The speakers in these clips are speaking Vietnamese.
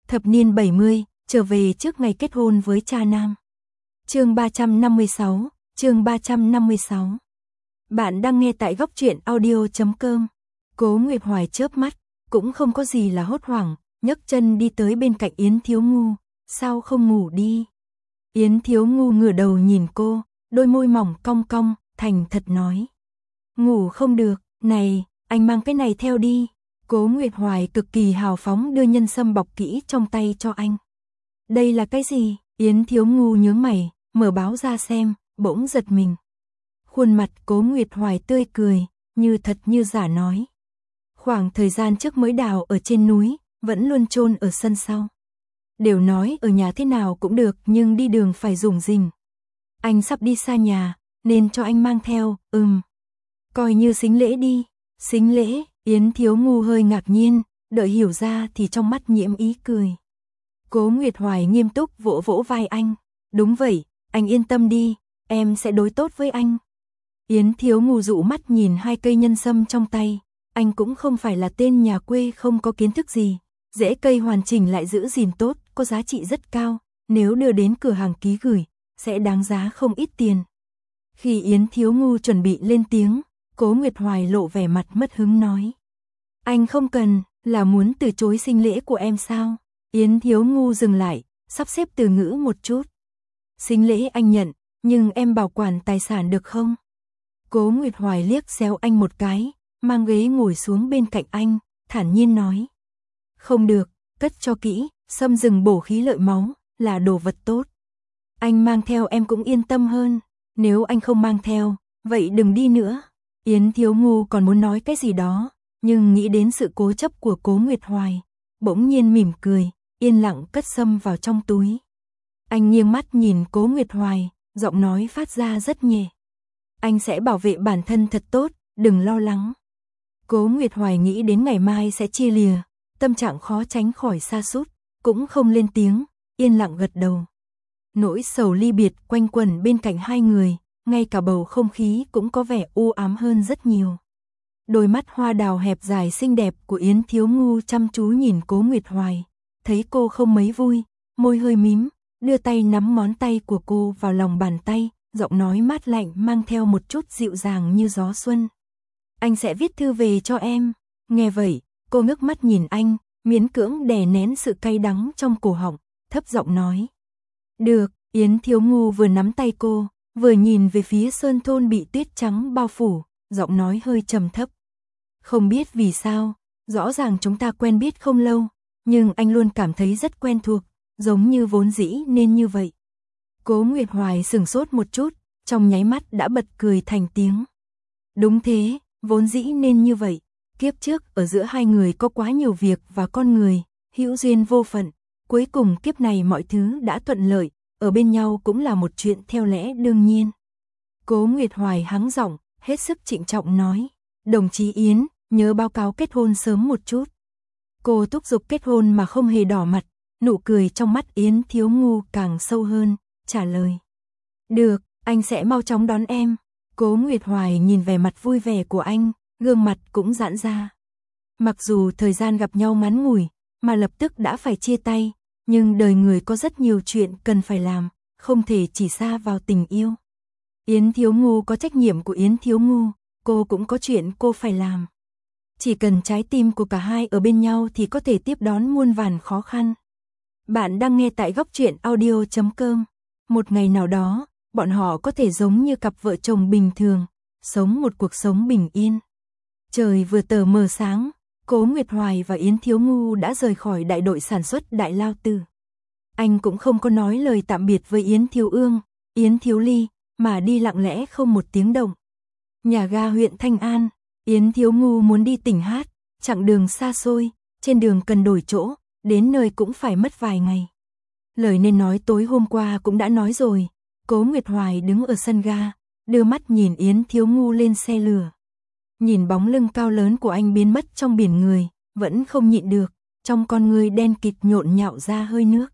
Thập niên 70, trở về trước ngày kết hôn với cha nam. Chương 356, chương 356. Bạn đang nghe tại góc truyện audio.com. Cố Nguyệt Hoài chớp mắt, cũng không có gì là hốt hoảng, nhấc chân đi tới bên cạnh Yến Thiếu Ngu, sao không ngủ đi? Yến Thiếu Ngu ngửa đầu nhìn cô, đôi môi mỏng cong cong, thành thật nói. Ngủ không được, này, anh mang cái này theo đi. Cố Nguyệt Hoài cực kỳ hào phóng đưa nhân sâm bọc kỹ trong tay cho anh. Đây là cái gì? Yến Thiếu Ngu nhướng mày, mở báo ra xem, bỗng giật mình. Khuôn mặt Cố Nguyệt Hoài tươi cười, như thật như giả nói. Khoảng thời gian trước mới đào ở trên núi, vẫn luôn chôn ở sân sau. Đều nói ở nhà thế nào cũng được nhưng đi đường phải dùng gìn. Anh sắp đi xa nhà, nên cho anh mang theo, coi như sính lễ đi. Sính lễ, Yến Thiếu Ngu hơi ngạc nhiên, đợi hiểu ra thì trong mắt nhiễm ý cười. Cố Nguyệt Hoài nghiêm túc vỗ vỗ vai anh. Đúng vậy, anh yên tâm đi, em sẽ đối tốt với anh. Yến Thiếu Ngu dụ mắt nhìn hai cây nhân sâm trong tay. Anh cũng không phải là tên nhà quê không có kiến thức gì. Rễ cây hoàn chỉnh lại giữ gìn tốt, có giá trị rất cao. Nếu đưa đến cửa hàng ký gửi, sẽ đáng giá không ít tiền. Khi Yến Thiếu Ngu chuẩn bị lên tiếng, Cố Nguyệt Hoài lộ vẻ mặt mất hứng nói. Anh không cần, là muốn từ chối sinh lễ của em sao? Yến Thiếu Ngu dừng lại, sắp xếp từ ngữ một chút. Sinh lễ anh nhận, nhưng em bảo quản tài sản được không? Cố Nguyệt Hoài liếc xéo anh một cái, mang ghế ngồi xuống bên cạnh anh, thản nhiên nói. Không được, cất cho kỹ, sâm rừng bổ khí lợi máu, là đồ vật tốt. Anh mang theo em cũng yên tâm hơn, nếu anh không mang theo, vậy đừng đi nữa. Yến Thiếu Ngu còn muốn nói cái gì đó, nhưng nghĩ đến sự cố chấp của Cố Nguyệt Hoài, bỗng nhiên mỉm cười, yên lặng cất sâm vào trong túi. Anh nghiêng mắt nhìn Cố Nguyệt Hoài, giọng nói phát ra rất nhẹ. Anh sẽ bảo vệ bản thân thật tốt, đừng lo lắng. Cố Nguyệt Hoài nghĩ đến ngày mai sẽ chia lìa, tâm trạng khó tránh khỏi sa sút, cũng không lên tiếng, yên lặng gật đầu. Nỗi sầu ly biệt quanh quẩn bên cạnh hai người, ngay cả bầu không khí cũng có vẻ u ám hơn rất nhiều. Đôi mắt hoa đào hẹp dài xinh đẹp của Yến Thiếu Ngu chăm chú nhìn Cố Nguyệt Hoài, thấy cô không mấy vui, môi hơi mím, đưa tay nắm ngón tay của cô vào lòng bàn tay, giọng nói mát lạnh mang theo một chút dịu dàng như gió xuân. Anh sẽ viết thư về cho em. Nghe vậy, cô ngước mắt nhìn anh, miễn cưỡng đè nén sự cay đắng trong cổ họng, thấp giọng nói. Được, Yến Thiếu Ngu vừa nắm tay cô, vừa nhìn về phía sơn thôn bị tuyết trắng bao phủ, giọng nói hơi trầm thấp. Không biết vì sao, rõ ràng chúng ta quen biết không lâu, nhưng anh luôn cảm thấy rất quen thuộc, giống như vốn dĩ nên như vậy. Cố Nguyệt Hoài sửng sốt một chút, trong nháy mắt đã bật cười thành tiếng. Đúng thế, vốn dĩ nên như vậy, kiếp trước ở giữa hai người có quá nhiều việc và con người, hữu duyên vô phận, cuối cùng kiếp này mọi thứ đã thuận lợi, ở bên nhau cũng là một chuyện theo lẽ đương nhiên. Cố Nguyệt Hoài hắng giọng, hết sức trịnh trọng nói, đồng chí Yến, nhớ báo cáo kết hôn sớm một chút. Cô thúc giục kết hôn mà không hề đỏ mặt, nụ cười trong mắt Yến Thiếu Ngu càng sâu hơn, trả lời. Được, anh sẽ mau chóng đón em. Cố Nguyệt Hoài nhìn vẻ mặt vui vẻ của anh, gương mặt cũng giãn ra. Mặc dù thời gian gặp nhau ngắn ngủi, mà lập tức đã phải chia tay, nhưng đời người có rất nhiều chuyện cần phải làm, không thể chỉ sa vào tình yêu. Yến Thiếu Ngu có trách nhiệm của Yến Thiếu Ngu, cô cũng có chuyện cô phải làm. Chỉ cần trái tim của cả hai ở bên nhau thì có thể tiếp đón muôn vàn khó khăn. Bạn đang nghe tại góc truyện audio.com. Một ngày nào đó, bọn họ có thể giống như cặp vợ chồng bình thường, sống một cuộc sống bình yên. Trời vừa tờ mờ sáng, Cố Nguyệt Hoài và Yến Thiếu Ngu đã rời khỏi đại đội sản xuất Đại Lao Tử. Anh cũng không có nói lời tạm biệt với Yến Thiếu Ương, Yến Thiếu Ly, mà đi lặng lẽ không một tiếng động. Nhà ga huyện Thanh An, Yến Thiếu Ngu muốn đi tỉnh hát, chặng đường xa xôi, trên đường cần đổi chỗ, đến nơi cũng phải mất vài ngày. Lời nên nói tối hôm qua cũng đã nói rồi, Cố Nguyệt Hoài đứng ở sân ga, đưa mắt nhìn Yến Thiếu Ngu lên xe lửa. Nhìn bóng lưng cao lớn của anh biến mất trong biển người, vẫn không nhịn được, trong con người đen kịt nhộn nhạo ra hơi nước.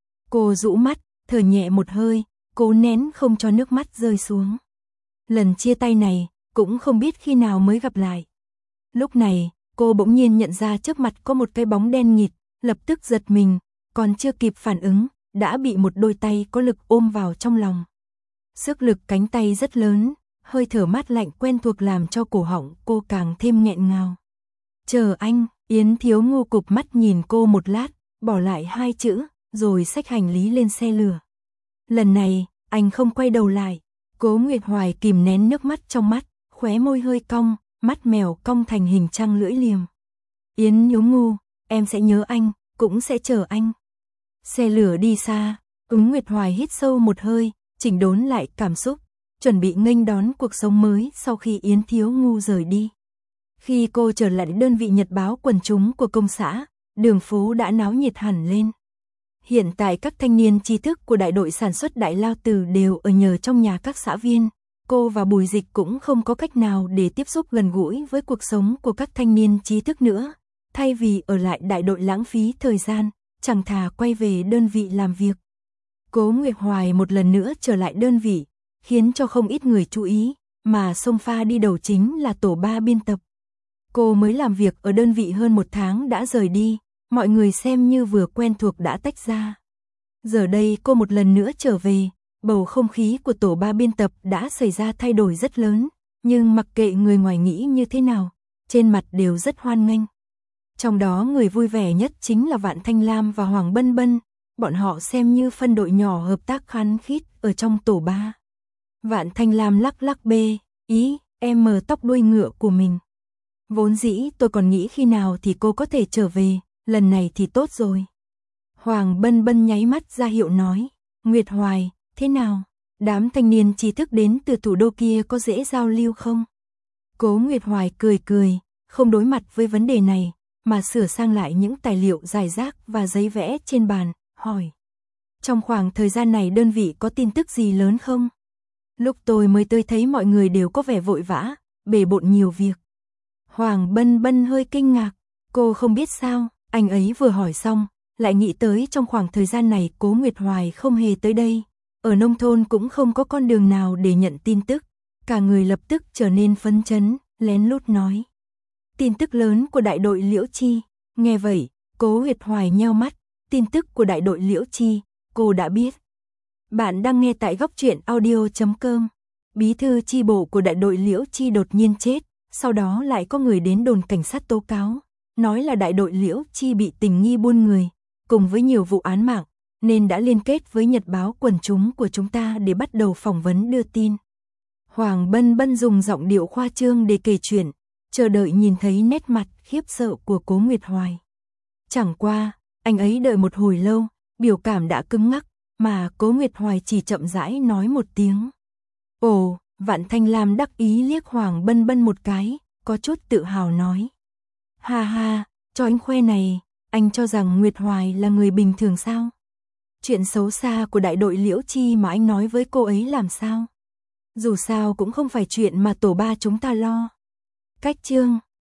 Cô rũ mắt, thở nhẹ một hơi, cố nén không cho nước mắt rơi xuống. Lần chia tay này, cũng không biết khi nào mới gặp lại. Lúc này, cô bỗng nhiên nhận ra trước mặt có một cái bóng đen nghịt, lập tức giật mình, còn chưa kịp phản ứng, đã bị một đôi tay có lực ôm vào trong lòng. Sức lực cánh tay rất lớn, hơi thở mát lạnh quen thuộc làm cho cổ họng cô càng thêm nghẹn ngào. Chờ anh, Yến Thiếu Ngu cụp mắt nhìn cô một lát, bỏ lại 2 chữ, rồi xách hành lý lên xe lửa. Lần này, anh không quay đầu lại. Cố Nguyệt Hoài kìm nén nước mắt trong mắt, khóe môi hơi cong, mắt mèo cong thành hình trăng lưỡi liềm. Yến Thiếu Ngu, em sẽ nhớ anh, cũng sẽ chờ anh. Xe lửa đi xa, Nguyệt Hoài hít sâu một hơi, chỉnh đốn lại cảm xúc, chuẩn bị nghênh đón cuộc sống mới sau khi Yến Thiếu Ngu rời đi. Khi cô trở lại đơn vị nhật báo quần chúng của công xã, đường phố đã náo nhiệt hẳn lên. Hiện tại các thanh niên trí thức của đại đội sản xuất Đại Lao Tử đều ở nhờ trong nhà các xã viên. Cô và Bùi Dịch cũng không có cách nào để tiếp xúc gần gũi với cuộc sống của các thanh niên trí thức nữa. Thay vì ở lại đại đội lãng phí thời gian, chẳng thà quay về đơn vị làm việc. Cố Nguyệt Hoài một lần nữa trở lại đơn vị, khiến cho không ít người chú ý, mà xông pha đi đầu chính là tổ 3 biên tập. Cô mới làm việc ở đơn vị hơn 1 tháng đã rời đi, mọi người xem như vừa quen thuộc đã tách ra. Giờ đây cô một lần nữa trở về, bầu không khí của tổ 3 biên tập đã xảy ra thay đổi rất lớn, nhưng mặc kệ người ngoài nghĩ như thế nào, trên mặt đều rất hoan nghênh. Trong đó người vui vẻ nhất chính là Vạn Thanh Lam và Hoàng Bân Bân, bọn họ xem như phân đội nhỏ hợp tác khăng khít ở trong tổ 3. Vạn Thanh Lam lắc lắc bê, em mờ tóc đuôi ngựa của mình. Vốn dĩ tôi còn nghĩ khi nào thì cô có thể trở về, lần này thì tốt rồi. Hoàng Bân Bân nháy mắt ra hiệu nói, Nguyệt Hoài, thế nào? Đám thanh niên trí thức đến từ thủ đô kia có dễ giao lưu không? Cố Nguyệt Hoài cười cười, không đối mặt với vấn đề này, mà sửa sang lại những tài liệu rải rác và giấy vẽ trên bàn, hỏi. Trong khoảng thời gian này đơn vị có tin tức gì lớn không? Lúc tôi mới tới thấy mọi người đều có vẻ vội vã, bề bộn nhiều việc. Hoàng Bân Bân hơi kinh ngạc, cô không biết sao, anh ấy vừa hỏi xong, lại nghĩ tới trong khoảng thời gian này Cố Nguyệt Hoài không hề tới đây. Ở nông thôn cũng không có con đường nào để nhận tin tức, cả người lập tức trở nên phấn chấn, lén lút nói. Tin tức lớn của đại đội Liễu Chi, nghe vậy, Cố Nguyệt Hoài nheo mắt, tin tức của đại đội Liễu Chi, cô đã biết. Bạn đang nghe tại góc truyện audio.com, bí thư chi bộ của đại đội Liễu Chi đột nhiên chết, sau đó lại có người đến đồn cảnh sát tố cáo, nói là đại đội Liễu Chi bị tình nghi buôn người, cùng với nhiều vụ án mạng, nên đã liên kết với nhật báo quần chúng của chúng ta để bắt đầu phỏng vấn đưa tin. Hoàng Bân Bân dùng giọng điệu khoa trương để kể chuyện, chờ đợi nhìn thấy nét mặt khiếp sợ của Cố Nguyệt Hoài. Chẳng qua, anh ấy đợi một hồi lâu, biểu cảm đã cứng ngắc, mà Cố Nguyệt Hoài chỉ chậm rãi nói một tiếng. Ồ, Vạn Thanh Lam đắc ý liếc Hoàng Bân Bân một cái, có chút tự hào nói. Ha ha, cho anh khoe này, anh cho rằng Nguyệt Hoài là người bình thường sao? Chuyện xấu xa của đại đội Liễu Chi mà anh nói với cô ấy làm sao? Dù sao cũng không phải chuyện mà tổ 3 chúng ta lo. Cách chương